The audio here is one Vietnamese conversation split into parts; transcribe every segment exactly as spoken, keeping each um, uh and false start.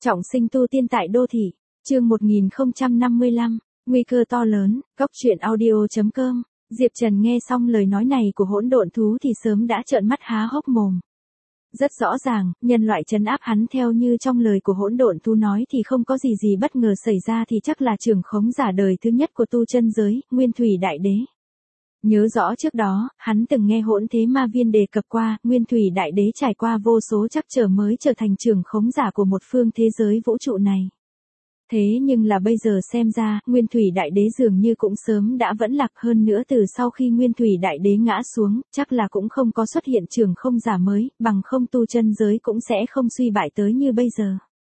Trọng sinh tu tiên tại đô thị, chương một nghìn không trăm năm mươi lăm, nguy cơ to lớn, góc truyện audio chấm com. Diệp Trần nghe xong lời nói này của hỗn độn thú thì sớm đã trợn mắt há hốc mồm. Rất rõ ràng, nhân loại trấn áp hắn theo như trong lời của hỗn độn thú nói thì không có gì gì bất ngờ xảy ra thì chắc là trưởng khống giả đời thứ nhất của tu chân giới, Nguyên Thủy Đại Đế. Nhớ rõ trước đó, hắn từng nghe Hỗn Thế Ma Viên đề cập qua, Nguyên Thủy Đại Đế trải qua vô số trắc trở mới trở thành trưởng khống giả của một phương thế giới vũ trụ này. Thế nhưng là bây giờ xem ra, Nguyên Thủy Đại Đế dường như cũng sớm đã vẫn lạc, hơn nữa từ sau khi Nguyên Thủy Đại Đế ngã xuống, chắc là cũng không có xuất hiện trưởng không giả mới, bằng không tu chân giới cũng sẽ không suy bại tới như bây giờ.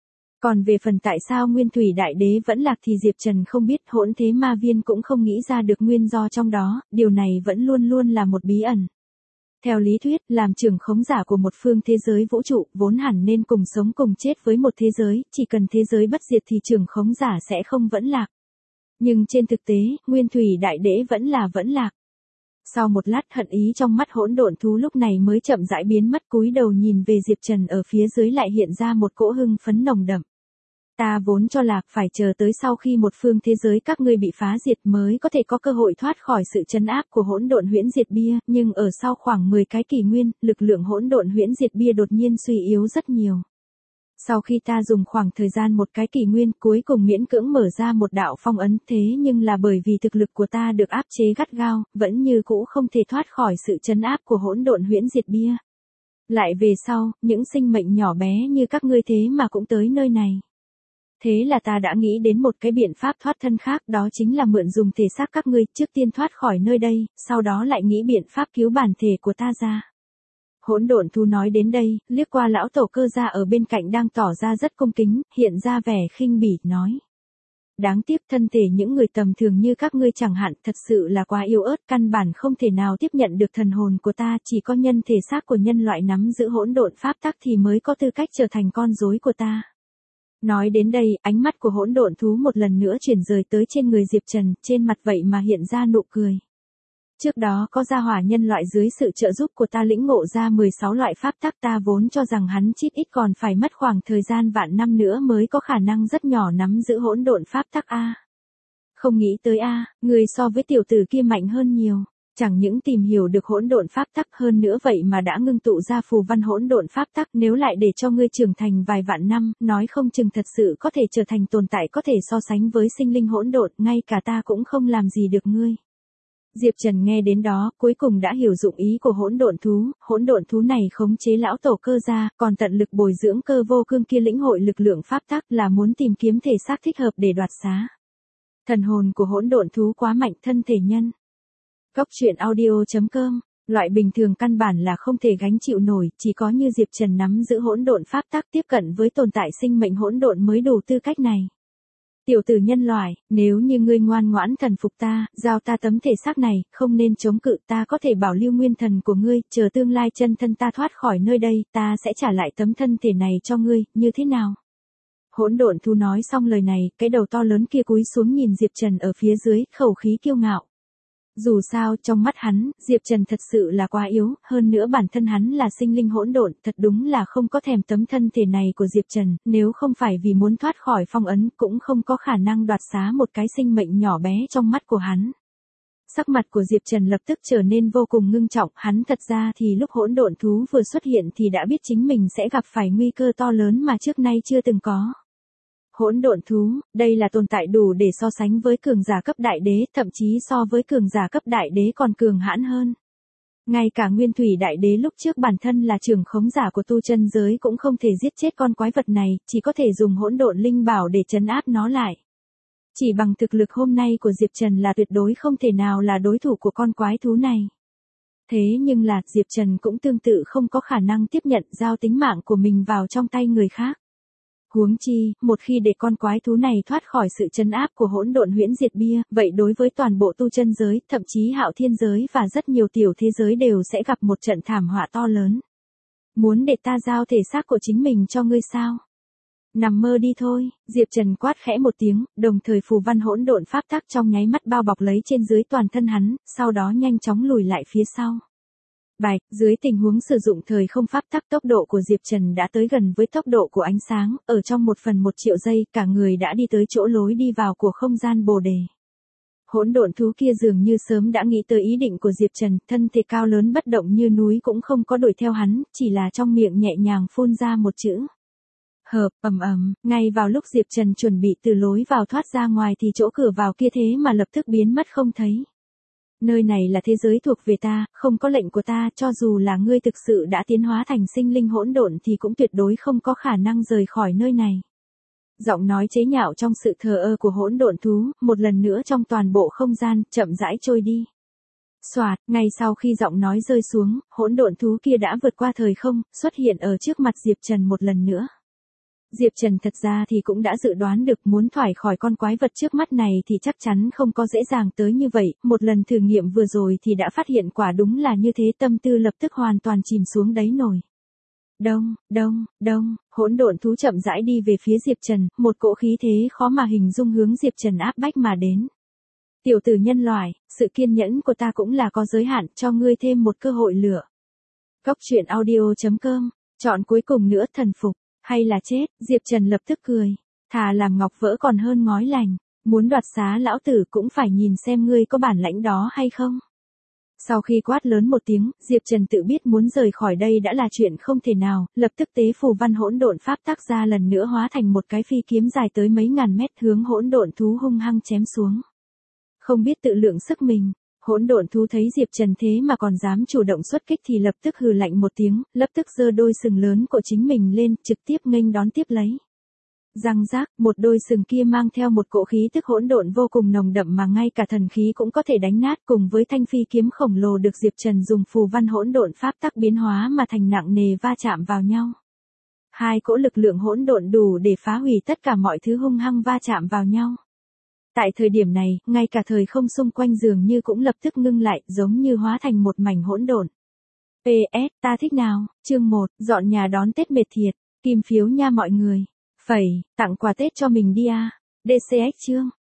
Còn về phần tại sao Nguyên Thủy Đại Đế vẫn lạc thì Diệp Trần không biết, Hỗn Thế Ma Viên cũng không nghĩ ra được nguyên do trong đó, điều này vẫn luôn luôn là một bí ẩn. Theo lý thuyết, làm trưởng khống giả của một phương thế giới vũ trụ, vốn hẳn nên cùng sống cùng chết với một thế giới, chỉ cần thế giới bất diệt thì trưởng khống giả sẽ không vẫn lạc. Nhưng trên thực tế, Nguyên Thủy Đại Đế vẫn là vẫn lạc. Sau một lát hận ý trong mắt hỗn độn thú lúc này mới chậm rãi biến mất, cúi đầu nhìn về Diệp Trần ở phía dưới lại hiện ra một cỗ hưng phấn nồng đậm. Ta vốn cho là phải chờ tới sau khi một phương thế giới các ngươi bị phá diệt mới có thể có cơ hội thoát khỏi sự trấn áp của hỗn độn huyễn diệt bia, nhưng ở sau khoảng mười cái kỷ nguyên, lực lượng hỗn độn huyễn diệt bia đột nhiên suy yếu rất nhiều. Sau khi ta dùng khoảng thời gian một cái kỷ nguyên, cuối cùng miễn cưỡng mở ra một đạo phong ấn, thế nhưng là bởi vì thực lực của ta được áp chế gắt gao, vẫn như cũ không thể thoát khỏi sự trấn áp của hỗn độn huyễn diệt bia. Lại về sau, những sinh mệnh nhỏ bé như các ngươi thế mà cũng tới nơi này. Thế là ta đã nghĩ đến một cái biện pháp thoát thân khác, đó chính là mượn dùng thể xác các ngươi, trước tiên thoát khỏi nơi đây, sau đó lại nghĩ biện pháp cứu bản thể của ta ra. Hỗn độn thú nói đến đây, liếc qua lão tổ Cơ Gia ở bên cạnh đang tỏ ra rất cung kính, hiện ra vẻ khinh bỉ, nói. Đáng tiếc thân thể những người tầm thường như các ngươi chẳng hạn thật sự là quá yếu ớt, căn bản không thể nào tiếp nhận được thần hồn của ta, chỉ có nhân thể xác của nhân loại nắm giữ hỗn độn pháp tắc thì mới có tư cách trở thành con rối của ta. Nói đến đây, ánh mắt của hỗn độn thú một lần nữa chuyển rời tới trên người Diệp Trần, trên mặt vậy mà hiện ra nụ cười. Trước đó có gia hỏa nhân loại dưới sự trợ giúp của ta lĩnh ngộ ra mười sáu loại pháp tắc, ta vốn cho rằng hắn chít ít còn phải mất khoảng thời gian vạn năm nữa mới có khả năng rất nhỏ nắm giữ hỗn độn pháp tắc a. Không nghĩ tới a, người so với tiểu tử kia mạnh hơn nhiều. Chẳng những tìm hiểu được hỗn độn pháp tắc hơn nữa vậy mà đã ngưng tụ ra phù văn hỗn độn pháp tắc, nếu lại để cho ngươi trưởng thành vài vạn năm, nói không chừng thật sự có thể trở thành tồn tại có thể so sánh với sinh linh hỗn độn, ngay cả ta cũng không làm gì được ngươi. Diệp Trần nghe đến đó, cuối cùng đã hiểu dụng ý của hỗn độn thú, hỗn độn thú này khống chế lão tổ Cơ Gia, còn tận lực bồi dưỡng Cơ Vô Cương kia lĩnh hội lực lượng pháp tắc là muốn tìm kiếm thể xác thích hợp để đoạt xá. Thần hồn của hỗn độn thú quá mạnh, thân thể nhân. Góc truyện audio chấm com, loại bình thường căn bản là không thể gánh chịu nổi, chỉ có như Diệp Trần nắm giữ hỗn độn pháp tắc tiếp cận với tồn tại sinh mệnh hỗn độn mới đủ tư cách này. Tiểu tử nhân loại, nếu như ngươi ngoan ngoãn thần phục ta, giao ta tấm thể xác này, không nên chống cự, ta có thể bảo lưu nguyên thần của ngươi, chờ tương lai chân thân ta thoát khỏi nơi đây, ta sẽ trả lại tấm thân thể này cho ngươi, như thế nào? Hỗn độn thú nói xong lời này, cái đầu to lớn kia cúi xuống nhìn Diệp Trần ở phía dưới, khẩu khí kiêu ngạo. Dù sao, trong mắt hắn, Diệp Trần thật sự là quá yếu, hơn nữa bản thân hắn là sinh linh hỗn độn, thật đúng là không có thèm tấm thân thể này của Diệp Trần, nếu không phải vì muốn thoát khỏi phong ấn, cũng không có khả năng đoạt xá một cái sinh mệnh nhỏ bé trong mắt của hắn. Sắc mặt của Diệp Trần lập tức trở nên vô cùng ngưng trọng, hắn thật ra thì lúc hỗn độn thú vừa xuất hiện thì đã biết chính mình sẽ gặp phải nguy cơ to lớn mà trước nay chưa từng có. Hỗn độn thú, đây là tồn tại đủ để so sánh với cường giả cấp đại đế, thậm chí so với cường giả cấp đại đế còn cường hãn hơn. Ngay cả Nguyên Thủy Đại Đế lúc trước bản thân là trưởng khống giả của tu chân giới cũng không thể giết chết con quái vật này, chỉ có thể dùng hỗn độn linh bảo để trấn áp nó lại. Chỉ bằng thực lực hôm nay của Diệp Trần là tuyệt đối không thể nào là đối thủ của con quái thú này. Thế nhưng là, Diệp Trần cũng tương tự không có khả năng tiếp nhận giao tính mạng của mình vào trong tay người khác. Huống chi, một khi để con quái thú này thoát khỏi sự trấn áp của hỗn độn huyễn diệt bia, vậy đối với toàn bộ tu chân giới, thậm chí hạo thiên giới và rất nhiều tiểu thế giới đều sẽ gặp một trận thảm họa to lớn. Muốn để ta giao thể xác của chính mình cho ngươi sao? Nằm mơ đi thôi, Diệp Trần quát khẽ một tiếng, đồng thời phù văn hỗn độn pháp tắc trong nháy mắt bao bọc lấy trên dưới toàn thân hắn, sau đó nhanh chóng lùi lại phía sau. Bạch, dưới tình huống sử dụng thời không pháp tắc, tốc độ của Diệp Trần đã tới gần với tốc độ của ánh sáng, ở trong một phần một triệu giây, cả người đã đi tới chỗ lối đi vào của không gian Bồ đề. Hỗn độn thú kia dường như sớm đã nghĩ tới ý định của Diệp Trần, thân thể cao lớn bất động như núi cũng không có đuổi theo hắn, chỉ là trong miệng nhẹ nhàng phun ra một chữ. Hợp, ầm ầm, ngay vào lúc Diệp Trần chuẩn bị từ lối vào thoát ra ngoài thì chỗ cửa vào kia thế mà lập tức biến mất không thấy. Nơi này là thế giới thuộc về ta, không có lệnh của ta, cho dù là ngươi thực sự đã tiến hóa thành sinh linh hỗn độn thì cũng tuyệt đối không có khả năng rời khỏi nơi này. Giọng nói chế nhạo trong sự thờ ơ của hỗn độn thú, một lần nữa trong toàn bộ không gian, chậm rãi trôi đi. Soạt, ngay sau khi giọng nói rơi xuống, hỗn độn thú kia đã vượt qua thời không, xuất hiện ở trước mặt Diệp Trần một lần nữa. Diệp Trần thật ra thì cũng đã dự đoán được muốn thoát khỏi con quái vật trước mắt này thì chắc chắn không có dễ dàng tới như vậy, một lần thử nghiệm vừa rồi thì đã phát hiện quả đúng là như thế, tâm tư lập tức hoàn toàn chìm xuống đáy nổi. Đông, đông, đông, hỗn độn thú chậm rãi đi về phía Diệp Trần, một cỗ khí thế khó mà hình dung hướng Diệp Trần áp bách mà đến. Tiểu tử nhân loại, sự kiên nhẫn của ta cũng là có giới hạn, cho ngươi thêm một cơ hội lựa. Cốc truyện audio chấm com, chọn cuối cùng nữa, thần phục, hay là chết? Diệp Trần lập tức cười, thà làm ngọc vỡ còn hơn ngói lành, muốn đoạt xá lão tử cũng phải nhìn xem ngươi có bản lãnh đó hay không. Sau khi quát lớn một tiếng, Diệp Trần tự biết muốn rời khỏi đây đã là chuyện không thể nào, lập tức tế phù văn hỗn độn pháp tác ra lần nữa hóa thành một cái phi kiếm dài tới mấy ngàn mét hướng hỗn độn thú hung hăng chém xuống. Không biết tự lượng sức mình, hỗn độn thú thấy Diệp Trần thế mà còn dám chủ động xuất kích thì lập tức hừ lạnh một tiếng, lập tức giơ đôi sừng lớn của chính mình lên, trực tiếp nghênh đón tiếp lấy. Răng rác, một đôi sừng kia mang theo một cỗ khí tức hỗn độn vô cùng nồng đậm mà ngay cả thần khí cũng có thể đánh nát, cùng với thanh phi kiếm khổng lồ được Diệp Trần dùng phù văn hỗn độn pháp tắc biến hóa mà thành nặng nề va chạm vào nhau. Hai cỗ lực lượng hỗn độn đủ để phá hủy tất cả mọi thứ hung hăng va chạm vào nhau. Tại thời điểm này, ngay cả thời không xung quanh dường như cũng lập tức ngưng lại, giống như hóa thành một mảnh hỗn độn. pê ét, ta thích nào, chương một, dọn nhà đón Tết mệt thiệt, kim phiếu nha mọi người. Phẩy, tặng quà Tết cho mình đi à. đê xê ích chương.